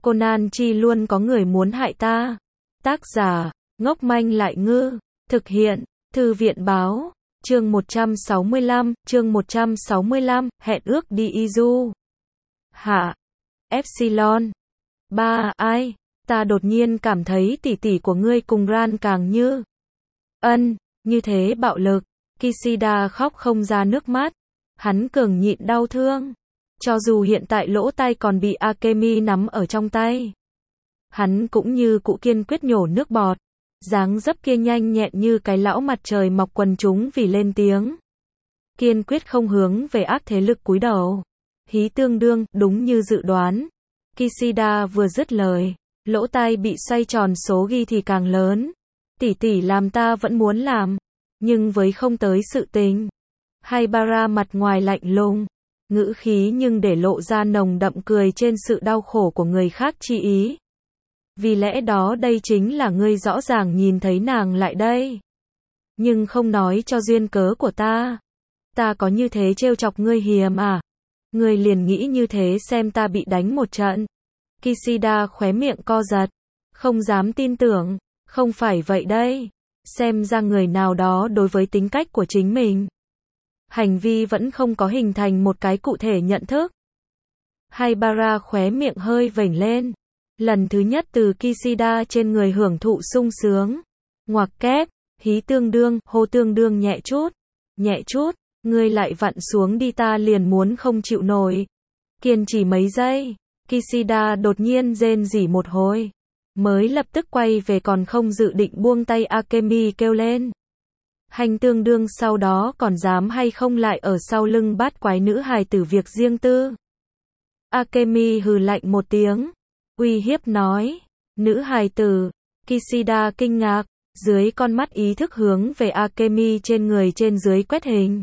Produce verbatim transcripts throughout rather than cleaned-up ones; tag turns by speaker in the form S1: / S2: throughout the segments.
S1: Conan Chi luôn có người muốn hại ta. Tác giả, ngốc manh lại ngư. Thực hiện, Thư viện báo. Chương một trăm sáu mươi lăm, chương một trăm sáu mươi lăm, hẹn ước đi Izu. Hạ. Epsilon. Ba, ai? Ta đột nhiên cảm thấy tỷ tỷ của ngươi cùng Ran càng như. Ân, như thế bạo lực. Kishida khóc không ra nước mắt. Hắn cường nhịn đau thương. Cho dù hiện tại lỗ tai còn bị Akemi nắm ở trong tay. Hắn cũng như cụ kiên quyết nhổ nước bọt. Dáng dấp kia nhanh nhẹn như cái lão mặt trời mọc quần chúng vì lên tiếng. Kiên quyết không hướng về ác thế lực cúi đầu. Hí tương đương, đúng như dự đoán. Kishida vừa dứt lời, lỗ tai bị xoay tròn số ghi thì càng lớn. Tỷ tỷ làm ta vẫn muốn làm, nhưng với không tới sự tình. Haibara mặt ngoài lạnh lùng, ngữ khí nhưng để lộ ra nồng đậm cười trên sự đau khổ của người khác chi ý. Vì lẽ đó đây chính là ngươi rõ ràng nhìn thấy nàng lại đây. Nhưng không nói cho duyên cớ của ta. Ta có như thế trêu chọc ngươi hiềm à? Ngươi liền nghĩ như thế xem ta bị đánh một trận. Kishida khóe miệng co giật. Không dám tin tưởng. Không phải vậy đây. Xem ra người nào đó đối với tính cách của chính mình. Hành vi vẫn không có hình thành một cái cụ thể nhận thức. Haibara khóe miệng hơi vểnh lên. Lần thứ nhất từ Kishida trên người hưởng thụ sung sướng. Ngoặc kép, hí tương đương, hô tương đương nhẹ chút. Nhẹ chút, ngươi lại vặn xuống đi ta liền muốn không chịu nổi. Kiên trì mấy giây, Kishida đột nhiên rên rỉ một hồi. Mới lập tức quay về còn không dự định buông tay Akemi kêu lên. Hành tương đương sau đó còn dám hay không lại ở sau lưng bát quái nữ hài tử việc riêng tư. Akemi hừ lạnh một tiếng. Uy hiếp nói, nữ hài tử. Kishida kinh ngạc, dưới con mắt ý thức hướng về Akemi trên người trên dưới quét hình.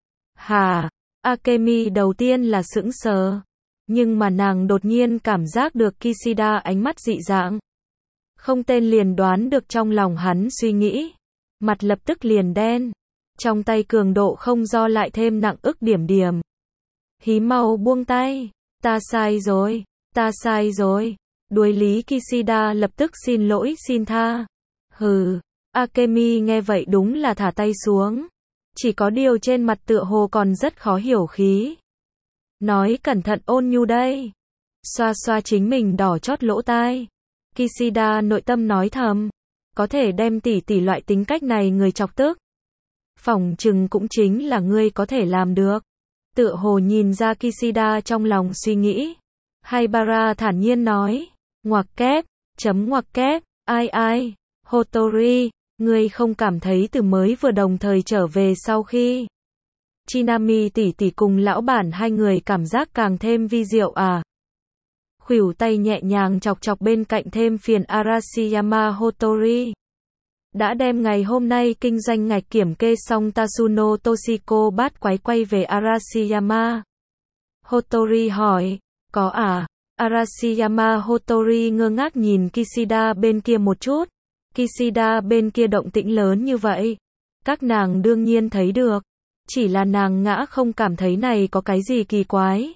S1: Hả? Akemi đầu tiên là sững sờ, nhưng mà nàng đột nhiên cảm giác được Kishida ánh mắt dị dạng. Không tên liền đoán được trong lòng hắn suy nghĩ, mặt lập tức liền đen, trong tay cường độ không do lại thêm nặng ức điểm điểm. Hí mau buông tay, ta sai rồi. Ta sai rồi. Đuối lý Kishida lập tức xin lỗi xin tha. Hừ. Akemi nghe vậy đúng là thả tay xuống. Chỉ có điều trên mặt tựa hồ còn rất khó hiểu khí. Nói cẩn thận ôn nhu đây. Xoa xoa chính mình đỏ chót lỗ tai. Kishida nội tâm nói thầm. Có thể đem tỷ tỷ loại tính cách này người chọc tức. Phỏng chừng cũng chính là ngươi có thể làm được. Tựa hồ nhìn ra Kishida trong lòng suy nghĩ. Haibara thản nhiên nói, ngoặc kép, chấm ngoặc kép, ai ai, Hotori, ngươi không cảm thấy từ mới vừa đồng thời trở về sau khi Chinami tỷ tỷ cùng lão bản hai người cảm giác càng thêm vi diệu à? Khuỷu tay nhẹ nhàng chọc chọc bên cạnh thêm phiền Arashiyama Hotori. Đã đem ngày hôm nay kinh doanh ngạch kiểm kê xong Tasuno Toshiko bát quái quay về Arashiyama. Hotori hỏi. Có à? Arashiyama Hotori ngơ ngác nhìn Kishida bên kia một chút. Kishida bên kia động tĩnh lớn như vậy. Các nàng đương nhiên thấy được. Chỉ là nàng ngã không cảm thấy này có cái gì kỳ quái.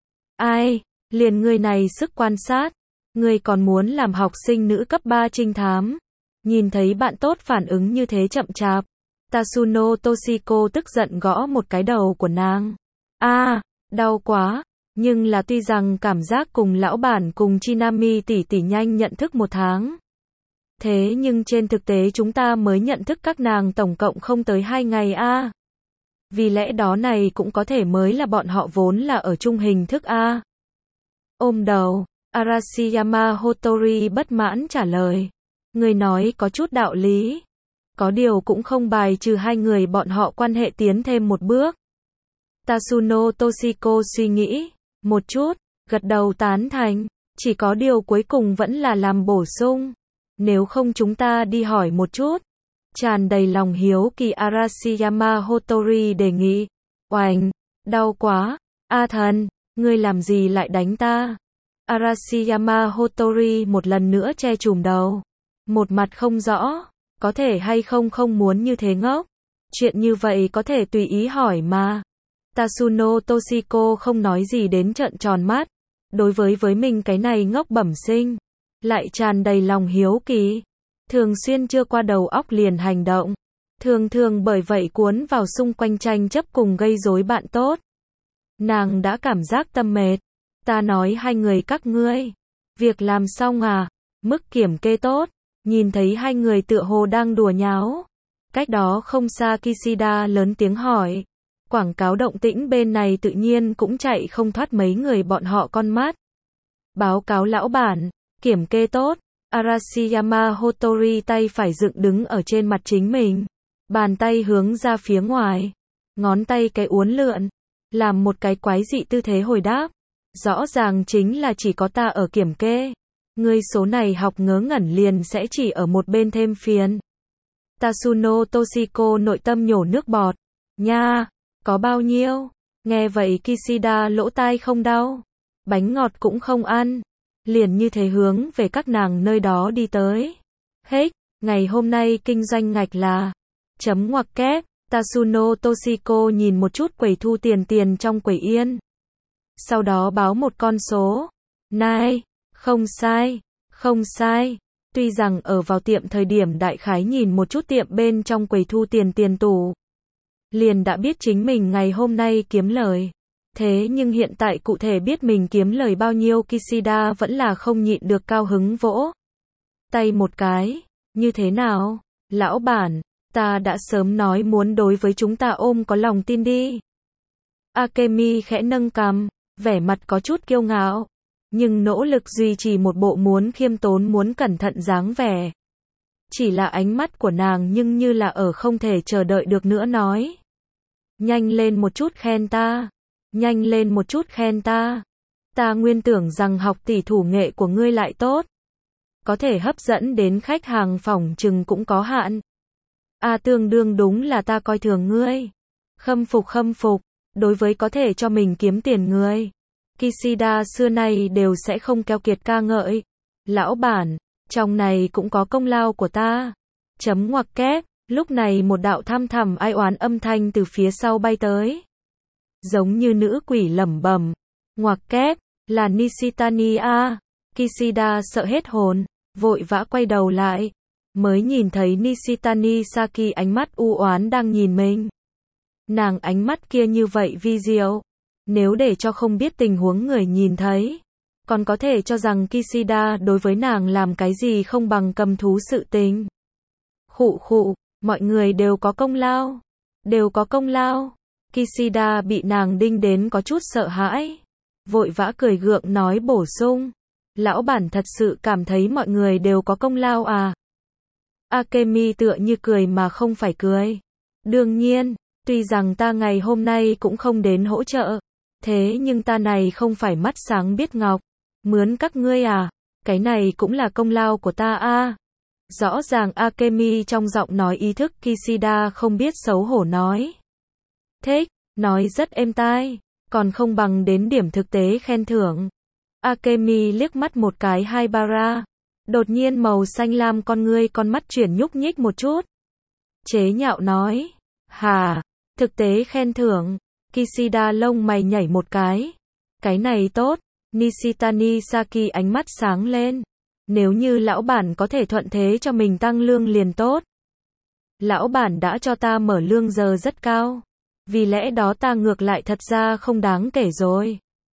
S1: Ai? Liền người này sức quan sát. Người còn muốn làm học sinh nữ cấp ba trinh thám. Nhìn thấy bạn tốt phản ứng như thế chậm chạp. Tasuno Toshiko tức giận gõ một cái đầu của nàng. A, đau quá. Nhưng là tuy rằng cảm giác cùng lão bản cùng Chinami tỷ tỷ nhanh nhận thức một tháng. Thế nhưng trên thực tế chúng ta mới nhận thức các nàng tổng cộng không tới hai ngày a. Vì lẽ đó này cũng có thể mới là bọn họ vốn là ở chung hình thức a. Ôm đầu, Arashiyama Hotori bất mãn trả lời. Người nói có chút đạo lý. Có điều cũng không bài trừ hai người bọn họ quan hệ tiến thêm một bước. Tasuno Toshiko suy nghĩ một chút, gật đầu tán thành, chỉ có điều cuối cùng vẫn là làm bổ sung. Nếu không chúng ta đi hỏi một chút. Tràn đầy lòng hiếu kỳ Arashiyama Hotori đề nghị. Oành, đau quá, A thần, ngươi làm gì lại đánh ta? Arashiyama Hotori một lần nữa che chùm đầu. Một mặt không rõ, có thể hay không không muốn như thế ngốc. Chuyện như vậy có thể tùy ý hỏi mà. Tasuno Toshiko không nói gì đến trợn tròn mắt. Đối với với mình cái này ngốc bẩm sinh, lại tràn đầy lòng hiếu kỳ, thường xuyên chưa qua đầu óc liền hành động, thường thường bởi vậy cuốn vào xung quanh tranh chấp cùng gây rối bạn tốt. Nàng đã cảm giác tâm mệt. Ta nói hai người các ngươi, việc làm xong à? Mức kiểm kê tốt. Nhìn thấy hai người tựa hồ đang đùa nháo. Cách đó không xa Kishida lớn tiếng hỏi. Quảng cáo động tĩnh bên này tự nhiên cũng chạy không thoát mấy người bọn họ con mắt. Báo cáo lão bản, kiểm kê tốt. Arashiyama Hotori tay phải dựng đứng ở trên mặt chính mình. Bàn tay hướng ra phía ngoài. Ngón tay cái uốn lượn. Làm một cái quái dị tư thế hồi đáp. Rõ ràng chính là chỉ có ta ở kiểm kê. Ngươi số này học ngớ ngẩn liền sẽ chỉ ở một bên thêm phiền. Tasuno Toshiko nội tâm nhổ nước bọt. Nha, có bao nhiêu? Nghe vậy Kishida lỗ tai không đau. Bánh ngọt cũng không ăn. Liền như thế hướng về các nàng nơi đó đi tới. Hết, ngày hôm nay kinh doanh ngạch là chấm ngoặc kép. Tasuno Toshiko nhìn một chút quầy thu tiền tiền trong quầy yên. Sau đó báo một con số. Này, không sai, không sai. Tuy rằng ở vào tiệm thời điểm đại khái nhìn một chút tiệm bên trong quầy thu tiền tiền tủ. Liền đã biết chính mình ngày hôm nay kiếm lời. Thế nhưng hiện tại cụ thể biết mình kiếm lời bao nhiêu Kishida vẫn là không nhịn được cao hứng vỗ. Tay một cái, như thế nào? Lão bản, ta đã sớm nói muốn đối với chúng ta ôm có lòng tin đi. Akemi khẽ nâng cằm, vẻ mặt có chút kiêu ngạo, nhưng nỗ lực duy trì một bộ muốn khiêm tốn muốn cẩn thận dáng vẻ. Chỉ là ánh mắt của nàng nhưng như là ở không thể chờ đợi được nữa nói. Nhanh lên một chút khen ta. Nhanh lên một chút khen ta. Ta nguyên tưởng rằng học tỷ thủ nghệ của ngươi lại tốt. Có thể hấp dẫn đến khách hàng phỏng chừng cũng có hạn. A à, tương đương đúng là ta coi thường ngươi. Khâm phục khâm phục. Đối với có thể cho mình kiếm tiền người, Kishida xưa nay đều sẽ không keo kiệt ca ngợi. Lão bản, trong này cũng có công lao của ta. Chấm ngoặc kép, lúc này một đạo thăm thẳm ai oán âm thanh từ phía sau bay tới. Giống như nữ quỷ lẩm bẩm. Ngoặc kép, là Nishitani a. Kishida sợ hết hồn, vội vã quay đầu lại. Mới nhìn thấy Nishitani Saki ánh mắt u oán đang nhìn mình. Nàng ánh mắt kia như vậy vi diệu. Nếu để cho không biết tình huống người nhìn thấy, còn có thể cho rằng Kishida đối với nàng làm cái gì không bằng cầm thú sự tình. Khụ khụ, mọi người đều có công lao. Đều có công lao. Kishida bị nàng đinh đến có chút sợ hãi. Vội vã cười gượng nói bổ sung. Lão bản thật sự cảm thấy mọi người đều có công lao à? Akemi tựa như cười mà không phải cười. Đương nhiên. Tuy rằng ta ngày hôm nay cũng không đến hỗ trợ, thế nhưng ta này không phải mắt sáng biết ngọc, mướn các ngươi à, cái này cũng là công lao của ta a. À. Rõ ràng Akemi trong giọng nói ý thức Kishida không biết xấu hổ nói. Thích, nói rất êm tai, còn không bằng đến điểm thực tế khen thưởng. Akemi liếc mắt một cái Haibara, đột nhiên màu xanh lam con ngươi con mắt chuyển nhúc nhích một chút. Chế nhạo nói, hà. Thực tế khen thưởng, Kishida lông mày nhảy một cái. Cái này tốt, Nishitani Saki ánh mắt sáng lên. Nếu như lão bản có thể thuận thế cho mình tăng lương liền tốt. Lão bản đã cho ta mở lương giờ rất cao. Vì lẽ đó ta ngược lại thật ra không đáng kể rồi.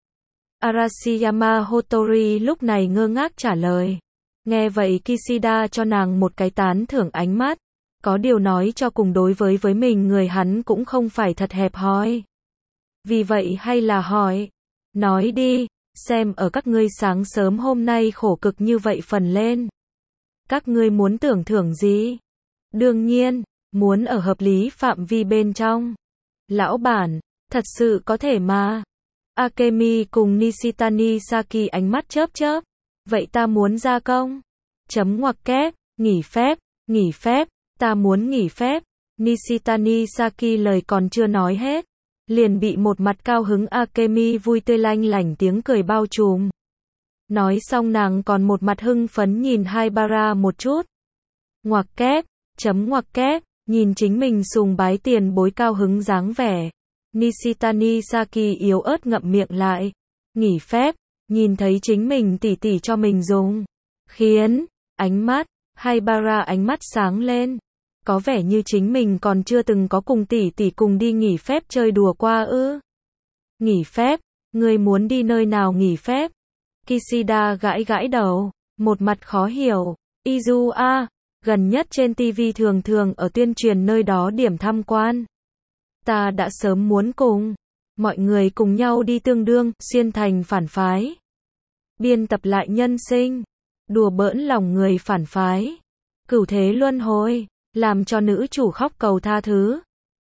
S1: Arashiyama Hotori lúc này ngơ ngác trả lời. Nghe vậy Kishida cho nàng một cái tán thưởng ánh mắt. Có điều nói cho cùng đối với với mình người hắn cũng không phải thật hẹp hòi. Vì vậy hay là hỏi. Nói đi, xem ở các ngươi sáng sớm hôm nay khổ cực như vậy phần lên. Các ngươi muốn tưởng thưởng gì? Đương nhiên, muốn ở hợp lý phạm vi bên trong. Lão bản, thật sự có thể mà. Akemi cùng Nishitani Saki ánh mắt chớp chớp. Vậy ta muốn gia công. Chấm ngoặc kép, nghỉ phép, nghỉ phép. Ta muốn nghỉ phép. Nishitani Saki lời còn chưa nói hết, liền bị một mặt cao hứng Akemi vui tươi lanh lảnh tiếng cười bao trùm. Nói xong nàng còn một mặt hưng phấn nhìn Haibara một chút. Ngoặc kép, chấm ngoặc kép, nhìn chính mình sùng bái tiền bối cao hứng dáng vẻ. Nishitani Saki yếu ớt ngậm miệng lại. Nghỉ phép, nhìn thấy chính mình tỷ tỷ cho mình dùng, khiến ánh mắt Haibara ánh mắt sáng lên. Có vẻ như chính mình còn chưa từng có cùng tỷ tỷ cùng đi nghỉ phép chơi đùa qua ư. Nghỉ phép? Ngươi muốn đi nơi nào nghỉ phép? Kishida gãi gãi đầu, một mặt khó hiểu. Izu a, gần nhất trên ti vi thường thường ở tuyên truyền nơi đó điểm tham quan. Ta đã sớm muốn cùng mọi người cùng nhau đi tương đương, xuyên thành phản phái. Biên tập lại nhân sinh, đùa bỡn lòng người phản phái. Cửu thế luân hồi, làm cho nữ chủ khóc cầu tha thứ.